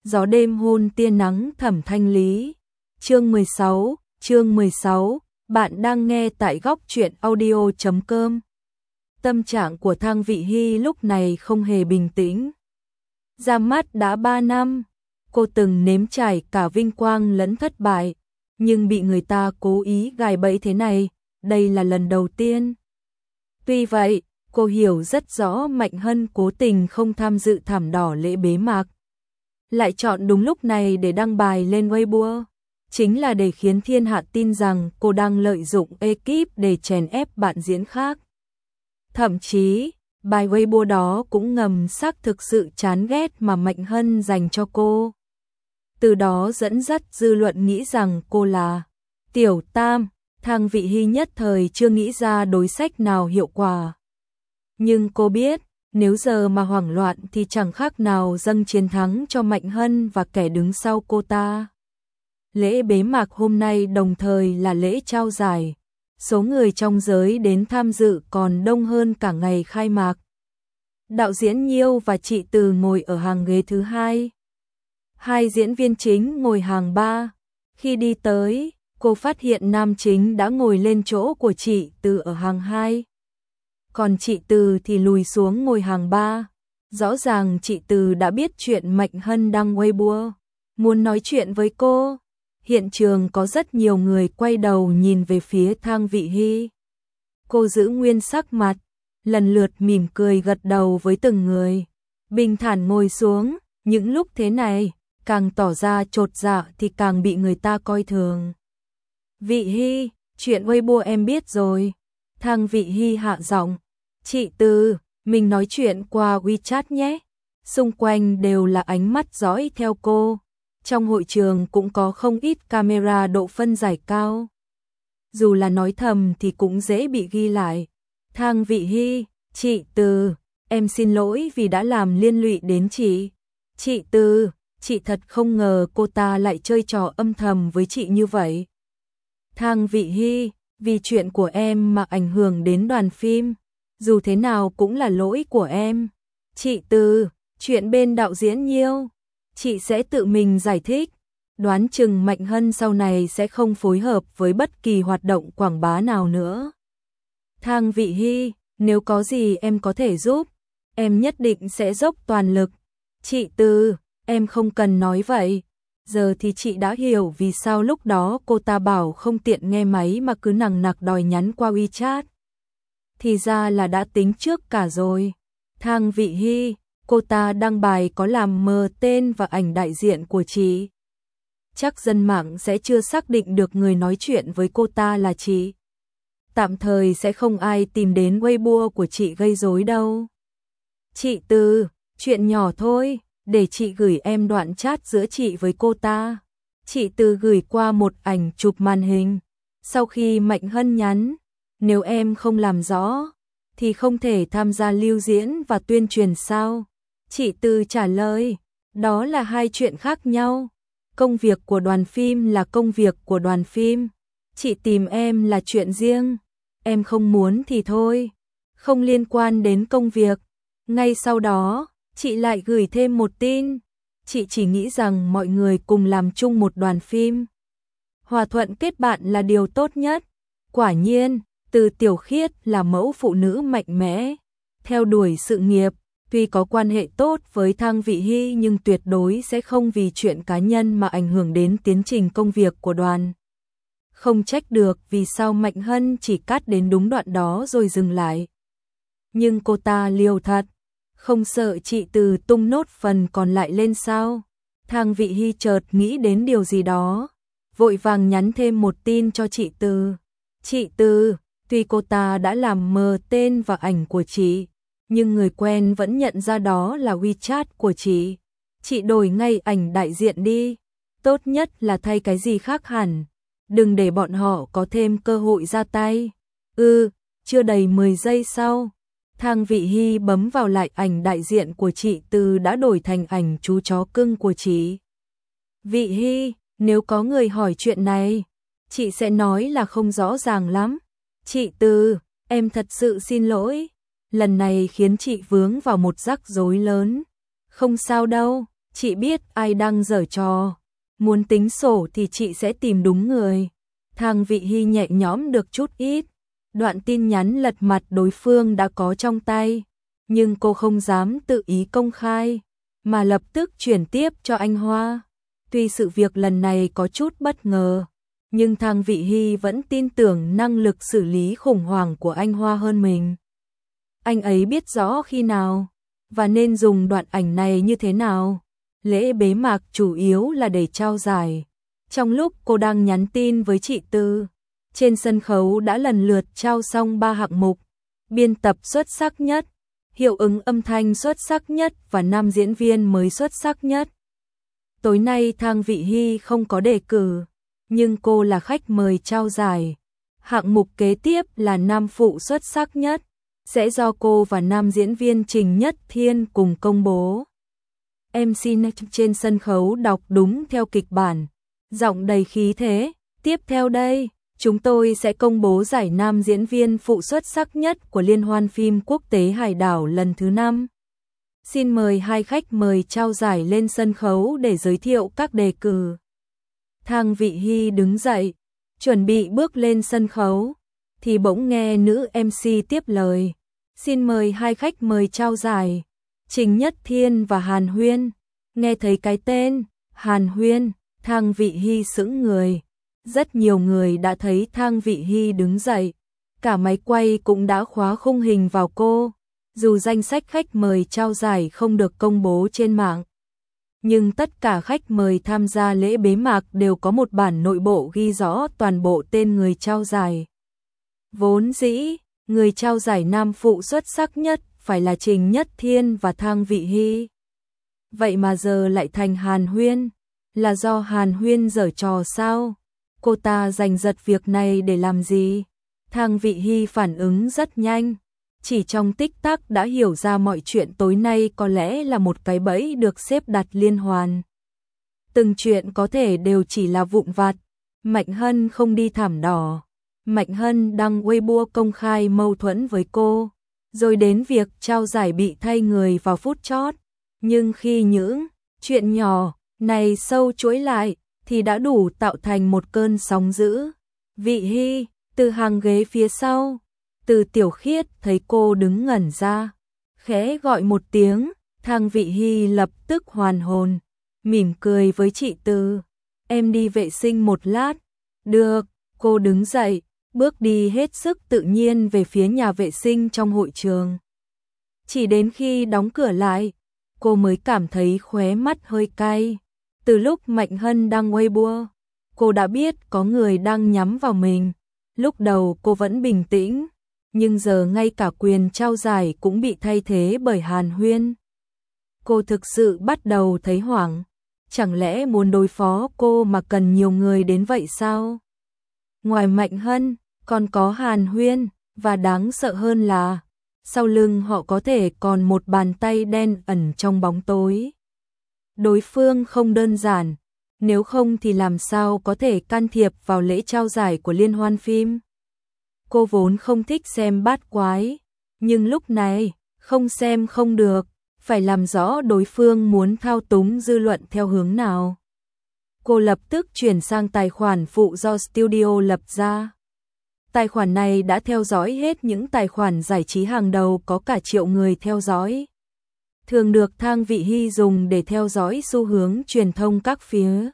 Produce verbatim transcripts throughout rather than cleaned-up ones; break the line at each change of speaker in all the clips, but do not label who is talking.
Gió đêm hôn tia nắng thẩm thanh lý. Chương mười sáu, chương mười sáu, bạn đang nghe tại góc truyện audio chấm com. Tâm trạng của Thang Vị Hy lúc này không hề bình tĩnh. Ra mắt đã ba năm, cô từng nếm trải cả vinh quang lẫn thất bại, nhưng bị người ta cố ý gài bẫy thế này, đây là lần đầu tiên. Tuy vậy, cô hiểu rất rõ Mạnh Hân cố tình không tham dự thảm đỏ lễ bế mạc, lại chọn đúng lúc này để đăng bài lên Weibo, chính là để khiến thiên hạ tin rằng cô đang lợi dụng ekip để chèn ép bạn diễn khác. Thậm chí, bài Weibo đó cũng ngầm xác thực sự chán ghét mà Mạnh Hân dành cho cô. Từ đó dẫn dắt dư luận nghĩ rằng cô là tiểu tam. Thang Vị Hy nhất thời chưa nghĩ ra đối sách nào hiệu quả. Nhưng cô biết, nếu giờ mà hoảng loạn thì chẳng khác nào dâng chiến thắng cho Mạnh Hân và kẻ đứng sau cô ta. Lễ bế mạc hôm nay đồng thời là lễ trao giải. Số người trong giới đến tham dự còn đông hơn cả ngày khai mạc. Đạo diễn Nhiêu và chị Từ ngồi ở hàng ghế thứ hai. Hai diễn viên chính ngồi hàng ba. Khi đi tới, cô phát hiện nam chính đã ngồi lên chỗ của chị Từ ở hàng hai. Còn chị Từ thì lùi xuống ngồi hàng ba. Rõ ràng chị Từ đã biết chuyện Mạnh Hân đăng Weibo, muốn nói chuyện với cô. Hiện trường có rất nhiều người quay đầu nhìn về phía Thang Vị Hy. Cô giữ nguyên sắc mặt, lần lượt mỉm cười gật đầu với từng người. Bình thản ngồi xuống, những lúc thế này, càng tỏ ra chột dạ thì càng bị người ta coi thường. Vị Hy, chuyện Weibo em biết rồi. Thang Vị Hy hạ giọng. Chị Từ, mình nói chuyện qua WeChat nhé. Xung quanh đều là ánh mắt dõi theo cô. Trong hội trường cũng có không ít camera độ phân giải cao. Dù là nói thầm thì cũng dễ bị ghi lại. Thang Vị Hy, chị Từ, em xin lỗi vì đã làm liên lụy đến chị. Chị Từ, chị thật không ngờ cô ta lại chơi trò âm thầm với chị như vậy. Thang Vị Hy, vì chuyện của em mà ảnh hưởng đến đoàn phim, dù thế nào cũng là lỗi của em. Chị Từ, chuyện bên đạo diễn Nhiêu, chị sẽ tự mình giải thích. Đoán chừng Mạnh Hân sau này sẽ không phối hợp với bất kỳ hoạt động quảng bá nào nữa. Thang Vị Hy, nếu có gì em có thể giúp, em nhất định sẽ dốc toàn lực. Chị Từ, em không cần nói vậy. Giờ thì chị đã hiểu vì sao lúc đó cô ta bảo không tiện nghe máy mà cứ nằng nặc đòi nhắn qua WeChat. Thì ra là đã tính trước cả rồi. Thang Vị Hy, cô ta đăng bài có làm mờ tên và ảnh đại diện của chị. Chắc dân mạng sẽ chưa xác định được người nói chuyện với cô ta là chị. Tạm thời sẽ không ai tìm đến Weibo của chị gây rối đâu. Chị Từ, chuyện nhỏ thôi, để chị gửi em đoạn chat giữa chị với cô ta. Chị Từ gửi qua một ảnh chụp màn hình. Sau khi Mạnh Hân nhắn, nếu em không làm rõ, thì không thể tham gia lưu diễn và tuyên truyền sao? Chị Từ trả lời, đó là hai chuyện khác nhau. Công việc của đoàn phim là công việc của đoàn phim. Chị tìm em là chuyện riêng. Em không muốn thì thôi, không liên quan đến công việc. Ngay sau đó, chị lại gửi thêm một tin. Chị chỉ nghĩ rằng mọi người cùng làm chung một đoàn phim. Hòa thuận kết bạn là điều tốt nhất. Quả nhiên, Từ Tiểu Khiết là mẫu phụ nữ mạnh mẽ, theo đuổi sự nghiệp, tuy có quan hệ tốt với Thang Vị Hy nhưng tuyệt đối sẽ không vì chuyện cá nhân mà ảnh hưởng đến tiến trình công việc của đoàn. Không trách được vì sao Mạnh Hân chỉ cắt đến đúng đoạn đó rồi dừng lại. Nhưng cô ta liều thật, không sợ chị Từ tung nốt phần còn lại lên sao? Thang Vị Hy chợt nghĩ đến điều gì đó, vội vàng nhắn thêm một tin cho chị Từ. Chị Từ, tuy cô ta đã làm mờ tên và ảnh của chị, nhưng người quen vẫn nhận ra đó là WeChat của chị. Chị đổi ngay ảnh đại diện đi, tốt nhất là thay cái gì khác hẳn, đừng để bọn họ có thêm cơ hội ra tay. Ừ, chưa đầy mười giây sau, Thang Vị Hy bấm vào lại ảnh đại diện của chị Từ đã đổi thành ảnh chú chó cưng của chị. Vị Hy, nếu có người hỏi chuyện này, chị sẽ nói là không rõ ràng lắm. Chị Từ, em thật sự xin lỗi, lần này khiến chị vướng vào một rắc rối lớn. Không sao đâu, Chị biết ai đang giở trò, muốn tính sổ thì chị sẽ tìm đúng người. Thang Vị Hy nhẹ nhõm được chút ít, đoạn tin nhắn lật mặt đối phương đã có trong tay, nhưng cô không dám tự ý công khai, mà lập tức chuyển tiếp cho anh Hoa. Tuy sự việc lần này có chút bất ngờ, nhưng Thang Vị Hy vẫn tin tưởng năng lực xử lý khủng hoảng của anh Hoa hơn mình. Anh ấy biết rõ khi nào và nên dùng đoạn ảnh này như thế nào. Lễ bế mạc chủ yếu là để trao giải. Trong lúc cô đang nhắn tin với chị Tư, trên sân khấu đã lần lượt trao xong ba hạng mục: biên tập xuất sắc nhất, hiệu ứng âm thanh xuất sắc nhất và nam diễn viên mới xuất sắc nhất. Tối nay Thang Vị Hy không có đề cử, nhưng cô là khách mời trao giải. Hạng mục kế tiếp là nam phụ xuất sắc nhất, sẽ do cô và nam diễn viên Trình Nhất Thiên cùng công bố. em xê trên sân khấu đọc đúng theo kịch bản, giọng đầy khí thế. Tiếp theo đây, chúng tôi sẽ công bố giải nam diễn viên phụ xuất sắc nhất của Liên hoan phim quốc tế Hải đảo lần thứ năm. Xin mời hai khách mời trao giải lên sân khấu để giới thiệu các đề cử. Thang Vị Hy đứng dậy, chuẩn bị bước lên sân khấu, thì bỗng nghe nữ em xê tiếp lời. Xin mời hai khách mời trao giải, Trình Nhất Thiên và Hàn Huyên. Nghe thấy cái tên Hàn Huyên, Thang Vị Hy sững người. Rất nhiều người đã thấy Thang Vị Hy đứng dậy, cả máy quay cũng đã khóa khung hình vào cô. Dù danh sách khách mời trao giải không được công bố trên mạng, nhưng tất cả khách mời tham gia lễ bế mạc đều có một bản nội bộ ghi rõ toàn bộ tên người trao giải. Vốn dĩ, người trao giải nam phụ xuất sắc nhất phải là Trình Nhất Thiên và Thang Vị Hy. Vậy mà giờ lại thành Hàn Huyên, là do Hàn Huyên giở trò sao? Cô ta giành giật việc này để làm gì? Thang Vị Hy phản ứng rất nhanh, chỉ trong tích tắc đã hiểu ra mọi chuyện tối nay có lẽ là một cái bẫy được xếp đặt liên hoàn. Từng chuyện có thể đều chỉ là vụn vặt. Mạnh Hân không đi thảm đỏ. Mạnh Hân đăng Weibo công khai mâu thuẫn với cô, rồi đến việc trao giải bị thay người vào phút chót. Nhưng khi những chuyện nhỏ này sâu chuỗi lại, thì đã đủ tạo thành một cơn sóng dữ. Vị Hy, từ hàng ghế phía sau, Từ Tiểu Khiết thấy cô đứng ngẩn ra, khẽ gọi một tiếng. Thang Vị Hy lập tức hoàn hồn, mỉm cười với chị Từ. Em đi vệ sinh một lát. Được, cô đứng dậy, bước đi hết sức tự nhiên về phía nhà vệ sinh trong hội trường. Chỉ đến khi đóng cửa lại, cô mới cảm thấy khóe mắt hơi cay. Từ lúc Mạnh Hân đăng Weibo, cô đã biết có người đang nhắm vào mình. Lúc đầu cô vẫn bình tĩnh, nhưng giờ ngay cả quyền trao giải cũng bị thay thế bởi Hàn Huyên. Cô thực sự bắt đầu thấy hoảng. Chẳng lẽ muốn đối phó cô mà cần nhiều người đến vậy sao? Ngoài Mạnh Hân, còn có Hàn Huyên, và đáng sợ hơn là sau lưng họ có thể còn một bàn tay đen ẩn trong bóng tối. Đối phương không đơn giản, nếu không thì làm sao có thể can thiệp vào lễ trao giải của liên hoan phim. Cô vốn không thích xem bát quái, nhưng lúc này, không xem không được, phải làm rõ đối phương muốn thao túng dư luận theo hướng nào. Cô lập tức chuyển sang tài khoản phụ do studio lập ra. Tài khoản này đã theo dõi hết những tài khoản giải trí hàng đầu có cả triệu người theo dõi. Thường được Thang Vị Hy dùng để theo dõi xu hướng truyền thông các phía.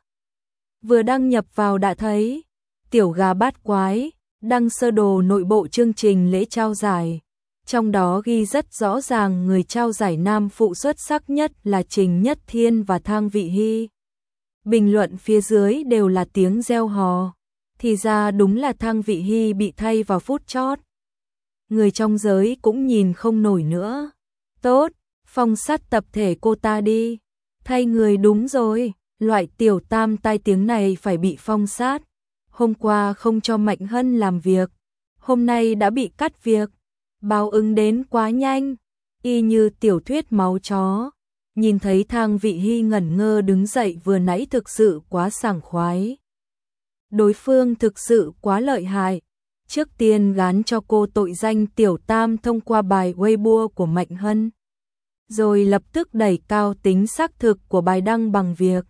Vừa đăng nhập vào đã thấy, Tiểu Gà Bát Quái đăng sơ đồ nội bộ chương trình lễ trao giải. Trong đó ghi rất rõ ràng người trao giải nam phụ xuất sắc nhất là Trình Nhất Thiên và Thang Vị Hy. Bình luận phía dưới đều là tiếng reo hò. Thì ra đúng là Thang Vị Hy bị thay vào phút chót. Người trong giới cũng nhìn không nổi nữa. Tốt, phong sát tập thể cô ta đi. Thay người đúng rồi, loại tiểu tam tai tiếng này phải bị phong sát. Hôm qua không cho Mạnh Hân làm việc, hôm nay đã bị cắt việc. Báo ứng đến quá nhanh, y như tiểu thuyết máu chó. Nhìn thấy Thang Vị Hy ngẩn ngơ đứng dậy vừa nãy thực sự quá sảng khoái. Đối phương thực sự quá lợi hại. Trước tiên gán cho cô tội danh tiểu tam thông qua bài Weibo của Mạnh Hân. rồi lập tức đẩy cao tính xác thực của bài đăng bằng việc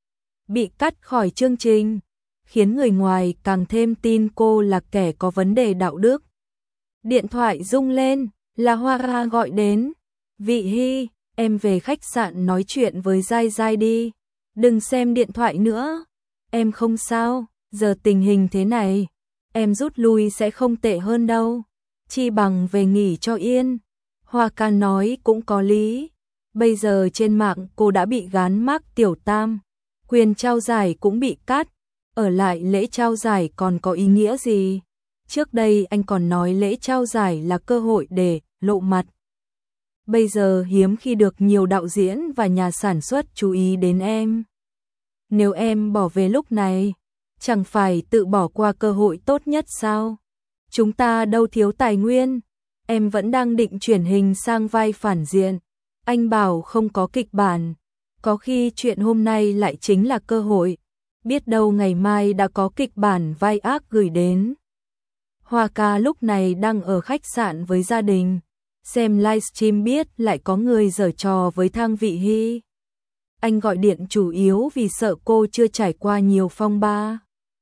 bị cắt khỏi chương trình, khiến người ngoài càng thêm tin cô là kẻ có vấn đề đạo đức. Điện thoại rung lên, là Hoa Ca gọi đến. Vị Hy, em về khách sạn nói chuyện với Giai Giai đi, đừng xem điện thoại nữa. Em không sao, giờ tình hình thế này, em rút lui sẽ không tệ hơn đâu, chi bằng về nghỉ cho yên. Hoa Ca nói cũng có lý, bây giờ trên mạng cô đã bị gán mác tiểu tam, quyền trao giải cũng bị cắt, ở lại lễ trao giải còn có ý nghĩa gì? Trước đây anh còn nói lễ trao giải là cơ hội để lộ mặt. Bây giờ hiếm khi được nhiều đạo diễn và nhà sản xuất chú ý đến em. Nếu em bỏ về lúc này, chẳng phải tự bỏ qua cơ hội tốt nhất sao? Chúng ta đâu thiếu tài nguyên, em vẫn đang định chuyển hình sang vai phản diện. Anh bảo không có kịch bản, có khi chuyện hôm nay lại chính là cơ hội, biết đâu ngày mai đã có kịch bản vai ác gửi đến. Hoa Ca lúc này đang ở khách sạn với gia đình, xem livestream biết lại có người giở trò với Thang Vị Hy. Anh gọi điện chủ yếu vì sợ cô chưa trải qua nhiều phong ba.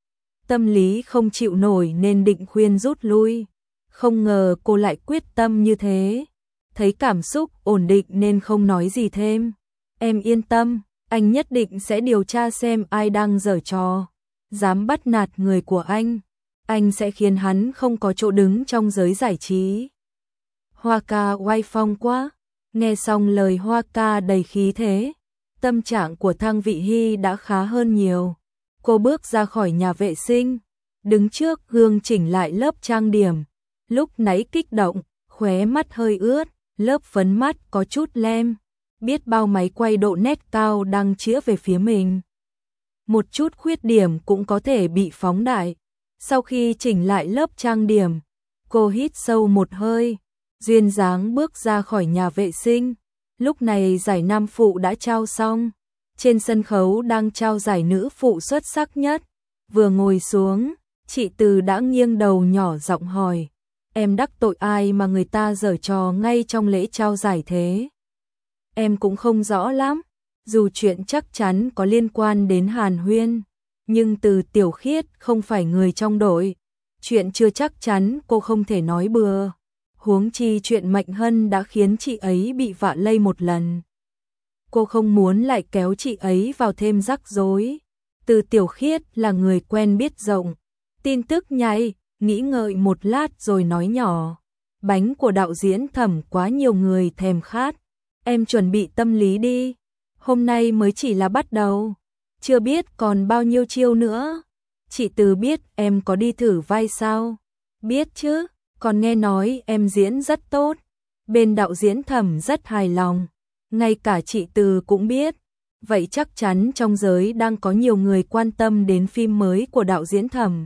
Tâm lý không chịu nổi nên định khuyên rút lui. Không ngờ cô lại quyết tâm như thế. Thấy cảm xúc ổn định nên không nói gì thêm. Em yên tâm, anh nhất định sẽ điều tra xem ai đang giở trò, dám bắt nạt người của anh. Anh sẽ khiến hắn không có chỗ đứng trong giới giải trí. Hoa Ca oai phong quá. Nghe xong lời Hoa Ca đầy khí thế, tâm trạng của Thang Vị Hy đã khá hơn nhiều. Cô bước ra khỏi nhà vệ sinh, đứng trước gương chỉnh lại lớp trang điểm. Lúc nãy kích động, khóe mắt hơi ướt, lớp phấn mắt có chút lem. Biết bao máy quay độ nét cao đang chĩa về phía mình. Một chút khuyết điểm cũng có thể bị phóng đại. Sau khi chỉnh lại lớp trang điểm, cô hít sâu một hơi, duyên dáng bước ra khỏi nhà vệ sinh. Lúc này giải nam phụ đã trao xong, trên sân khấu đang trao giải nữ phụ xuất sắc nhất. Vừa ngồi xuống, chị Từ đã nghiêng đầu nhỏ giọng hỏi, em đắc tội ai mà người ta giở trò ngay trong lễ trao giải thế? Em cũng không rõ lắm, dù chuyện chắc chắn có liên quan đến Hàn Huyên, nhưng Từ Tiểu Khiết không phải người trong đội, chuyện chưa chắc chắn cô không thể nói bừa. Huống chi chuyện Mạnh Hân đã khiến chị ấy bị vạ lây một lần. Cô không muốn lại kéo chị ấy vào thêm rắc rối. Từ Tiểu Khiết là người quen biết rộng, tin tức nhạy, nghĩ ngợi một lát rồi nói nhỏ. Bánh của đạo diễn Thẩm quá nhiều người thèm khát. Em chuẩn bị tâm lý đi. Hôm nay mới chỉ là bắt đầu. Chưa biết còn bao nhiêu chiêu nữa. Chị Từ biết em có đi thử vai sao? Biết chứ, còn nghe nói em diễn rất tốt. Bên đạo diễn Thẩm rất hài lòng. Ngay cả chị Từ cũng biết. Vậy chắc chắn trong giới đang có nhiều người quan tâm đến phim mới của đạo diễn Thẩm.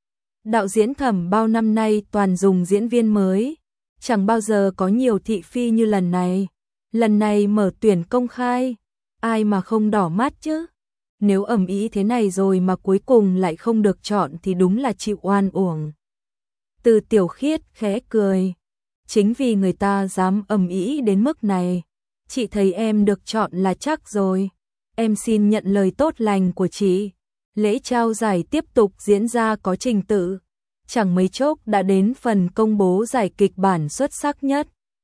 Đạo diễn Thẩm bao năm nay toàn dùng diễn viên mới, chẳng bao giờ có nhiều thị phi như lần này. Lần này mở tuyển công khai, ai mà không đỏ mắt chứ? Nếu ầm ĩ thế này rồi mà cuối cùng lại không được chọn thì đúng là chịu oan uổng. Từ Tiểu Khiết khẽ cười, chính vì người ta dám ầm ĩ đến mức này, chị thấy em được chọn là chắc rồi. Em xin nhận lời tốt lành của chị. Lễ trao giải tiếp tục diễn ra có trình tự, chẳng mấy chốc đã đến phần công bố giải kịch bản xuất sắc nhất.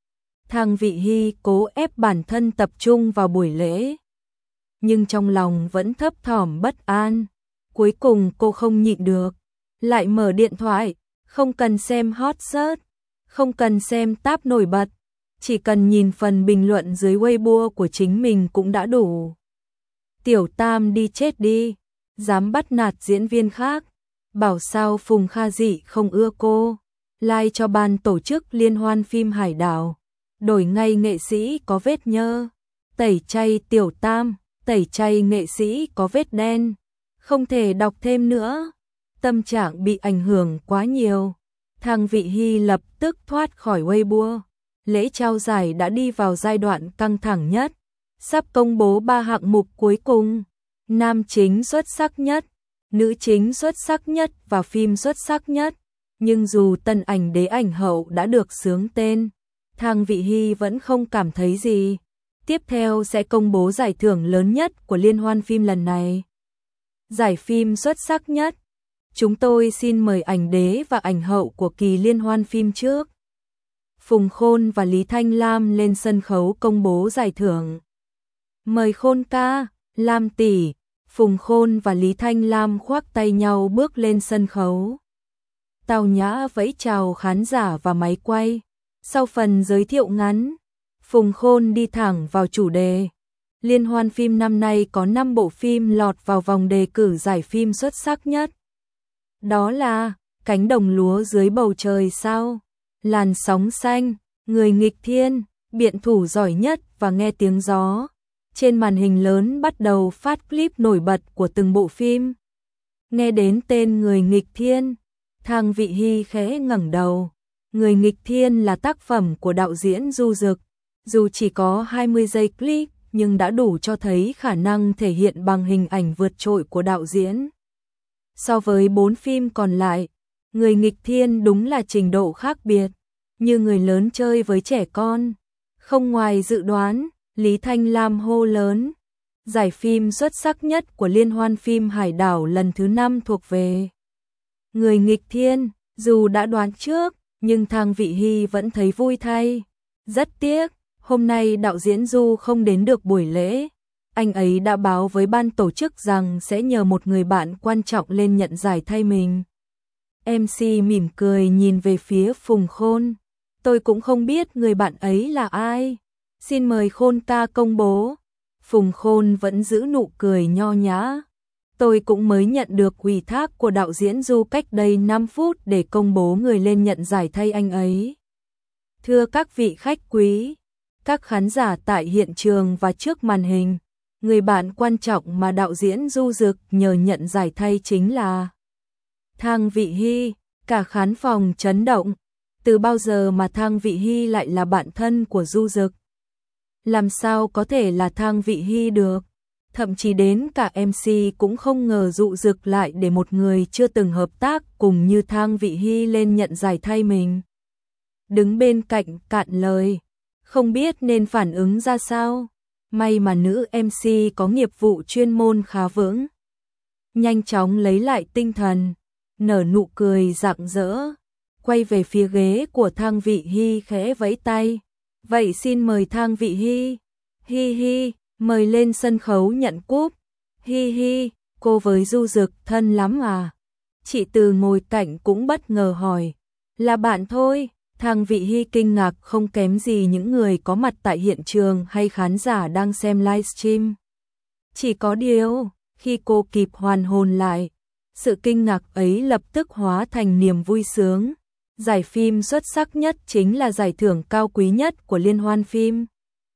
Thang Vị Hy cố ép bản thân tập trung vào buổi lễ, nhưng trong lòng vẫn thấp thỏm bất an. Cuối cùng cô không nhịn được, lại mở điện thoại, không cần xem hot search, không cần xem tab nổi bật, chỉ cần nhìn phần bình luận dưới Weibo của chính mình cũng đã đủ. Tiểu Tam đi chết đi, dám bắt nạt diễn viên khác, bảo sao Phùng Kha Dị không ưa cô, like cho ban tổ chức liên hoan phim Hải Đảo, đổi ngay nghệ sĩ có vết nhơ, tẩy chay Tiểu Tam, tẩy chay nghệ sĩ có vết đen, không thể đọc thêm nữa. Tâm trạng bị ảnh hưởng quá nhiều. Thang Vị Hy lập tức thoát khỏi Weibo. Lễ trao giải đã đi vào giai đoạn căng thẳng nhất, sắp công bố ba hạng mục cuối cùng. Nam chính xuất sắc nhất, nữ chính xuất sắc nhất và phim xuất sắc nhất. Nhưng dù tân ảnh đế ảnh hậu đã được xướng tên, Thang Vị Hy vẫn không cảm thấy gì. Tiếp theo sẽ công bố giải thưởng lớn nhất của liên hoan phim lần này. Giải phim xuất sắc nhất. Chúng tôi xin mời ảnh đế và ảnh hậu của kỳ liên hoan phim trước, Phùng Khôn và Lý Thanh Lam lên sân khấu công bố giải thưởng. Mời Khôn ca, Lam tỷ. Phùng Khôn và Lý Thanh Lam khoác tay nhau bước lên sân khấu. Tào nhã vẫy chào khán giả và máy quay. Sau phần giới thiệu ngắn, Phùng Khôn đi thẳng vào chủ đề. Liên hoan phim năm nay có năm bộ phim lọt vào vòng đề cử giải phim xuất sắc nhất. Đó là Cánh đồng lúa dưới bầu trời sao, Làn sóng xanh, Người nghịch thiên, Biện thủ giỏi nhất và Nghe tiếng gió. Trên màn hình lớn bắt đầu phát clip nổi bật của từng bộ phim. Nghe đến tên Người nghịch thiên, Thang Vị Hy khẽ ngẩng đầu. Người nghịch thiên là tác phẩm của đạo diễn Du Dực. Dù chỉ có hai mươi giây clip, nhưng đã đủ cho thấy khả năng thể hiện bằng hình ảnh vượt trội của đạo diễn. So với bốn phim còn lại, Người nghịch thiên đúng là trình độ khác biệt, như người lớn chơi với trẻ con. Không ngoài dự đoán, Lý Thanh Lam hô lớn. Giải phim xuất sắc nhất của Liên hoan phim Hải đảo lần thứ năm thuộc về Người nghịch thiên. Dù đã đoán trước, nhưng Thang Vị Hy vẫn thấy vui thay. Rất tiếc, hôm nay đạo diễn Du không đến được buổi lễ. Anh ấy đã báo với ban tổ chức rằng sẽ nhờ một người bạn quan trọng lên nhận giải thay mình. em xê mỉm cười nhìn về phía Phùng Khôn. Tôi cũng không biết người bạn ấy là ai. Xin mời Khôn ca công bố. Phùng Khôn vẫn giữ nụ cười nho nhã. Tôi cũng mới nhận được ủy thác của đạo diễn Du cách đây năm phút để công bố người lên nhận giải thay anh ấy. Thưa các vị khách quý, các khán giả tại hiện trường và trước màn hình, người bạn quan trọng mà đạo diễn Du Dực nhờ nhận giải thay chính là Thang Vị Hy. Cả khán phòng chấn động. Từ bao giờ mà Thang Vị Hy lại là bạn thân của Du Dực? Làm sao có thể là Thang Vị Hy được? Thậm chí đến cả em xê cũng không ngờ dụ dực lại để một người chưa từng hợp tác cùng như Thang Vị Hy lên nhận giải thay mình. Đứng bên cạnh cạn lời, không biết nên phản ứng ra sao. May mà nữ em xê có nghiệp vụ chuyên môn khá vững. Nhanh chóng lấy lại tinh thần, nở nụ cười rạng rỡ, quay về phía ghế của Thang Vị Hy khẽ vẫy tay. Vậy xin mời Thang Vị Hy. Hi hi. Mời lên sân khấu nhận cúp. Hi hi, cô với Du Dực thân lắm à? Chị Từ ngồi cạnh cũng bất ngờ hỏi. Là bạn thôi. Thang Vị Hy kinh ngạc không kém gì những người có mặt tại hiện trường hay khán giả đang xem livestream. Chỉ có điều, khi cô kịp hoàn hồn lại, sự kinh ngạc ấy lập tức hóa thành niềm vui sướng. Giải phim xuất sắc nhất chính là giải thưởng cao quý nhất của liên hoan phim.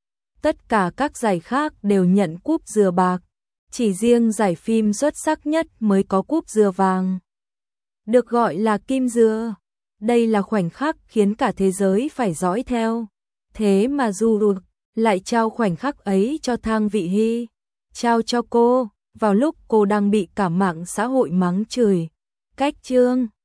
Tất cả các giải khác đều nhận cúp dừa bạc, chỉ riêng giải phim xuất sắc nhất mới có cúp dừa vàng. Được gọi là kim dừa. Đây là khoảnh khắc khiến cả thế giới phải dõi theo. Thế mà Du Dực lại trao khoảnh khắc ấy cho Thang Vị Hy. Trao cho cô, vào lúc cô đang bị cả mạng xã hội mắng chửi. Cách chương